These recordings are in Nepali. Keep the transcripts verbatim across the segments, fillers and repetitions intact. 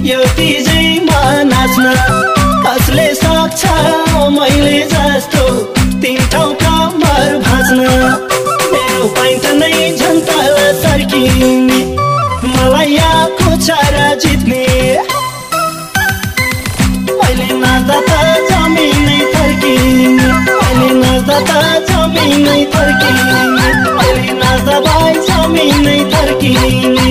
यो तिजैमा नाच्न कसले सक्छ मैले जस्तो तीन ठाउँ कम्मर भाँच्न मेरो पाइन्ट नै झन्तल सर्किने मलाई आएको छ र जित्ने मैले नाच्दा त जमिनै थर्किने मैले नाच्दा त जमिनै थर्किने मैले नाच्दा भाइ जमिनै थर्किने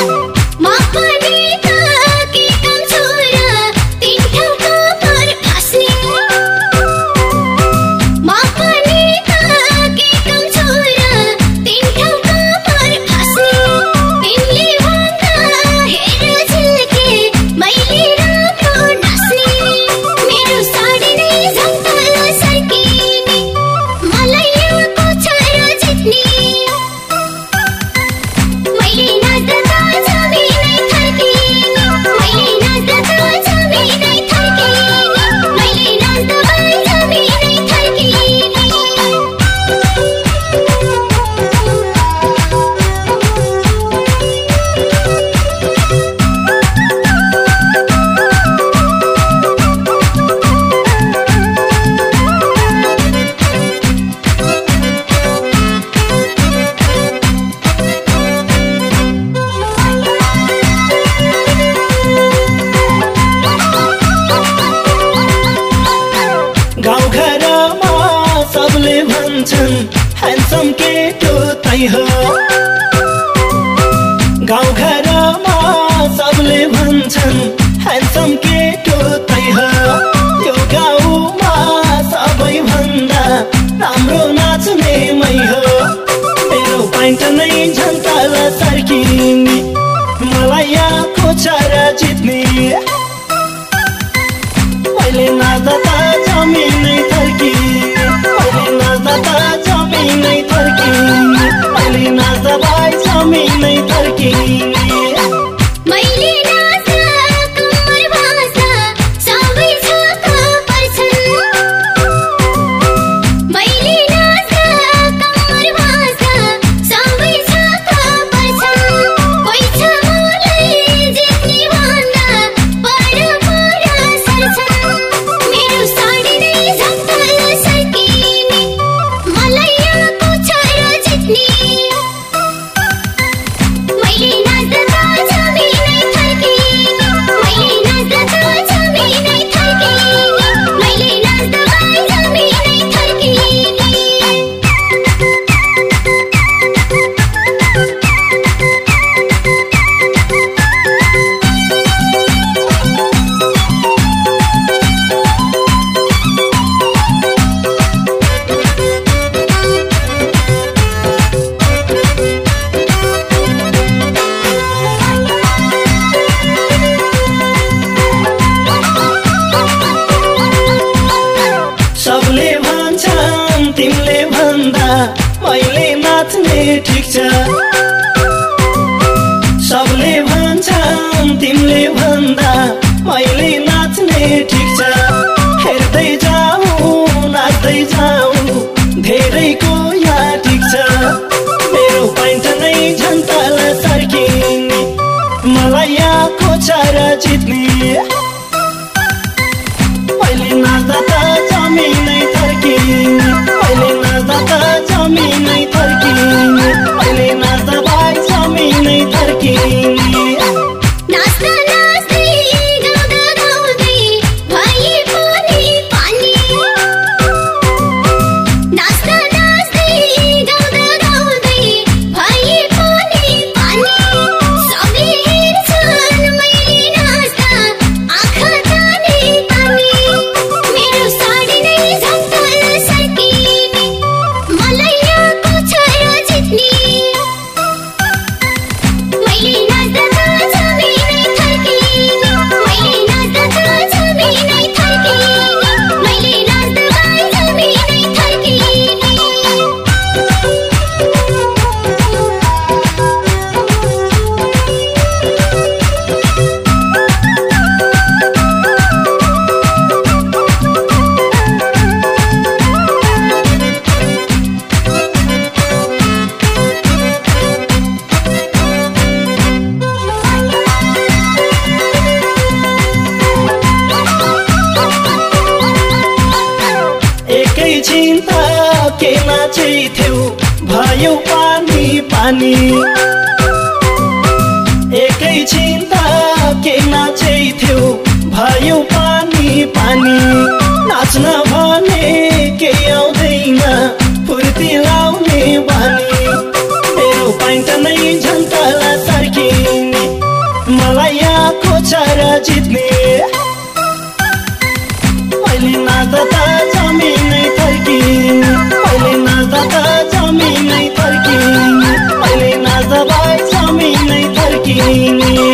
ह्यान्डसम केटो तै हो गाउँघरमा सबले भन्छन् ह्यान्डसम केटो तै हो यो गाउँमा सबैभन्दा राम्रो नाच्ने मै हो मेरो पाइन्ट नै झन्तल सर्किने मलाई आएको छ र जित्ने मैले नाच्दा त जमिनै थर्किने मैले नाच्दा त जमिनै थर्किने मैले नाच्दा भाइ जमिनै थर्किने तिमीले भन्दा मैले नाच्ने ठिक छ सबले भन्छन् तिमीले भन्दा मैले नाच्ने ठिक छ हेर्दै जाऊ नाच्दै जाऊ धेरैको यहाँ ठिक छ मेरो पाइन्ट नै झन्तल सर्किने मलाई आएको छ र जित्ने मैले नाच्दा त जमिनै थर्किने मैले नाच्दा त जमिनै थर्किने मैले नाच्दा भाइ जमिनै थर्किने I के नाचेथ्यौ भयो पानी पानी एकैछिन त के नाचेथ्यौ भयो पानी पानी नाच्न भने के आउँदैन फुर्ती लाउने बानी मेरो पाइन्ट नै झन्कला सर्किने मलाई आएको छ र जित्ने मैले नाच्दा त जमिनै थर्किने मैले नाच्दा त जमिनै थर्किने मैले नाच्दा भाइ जमिनै थर्किने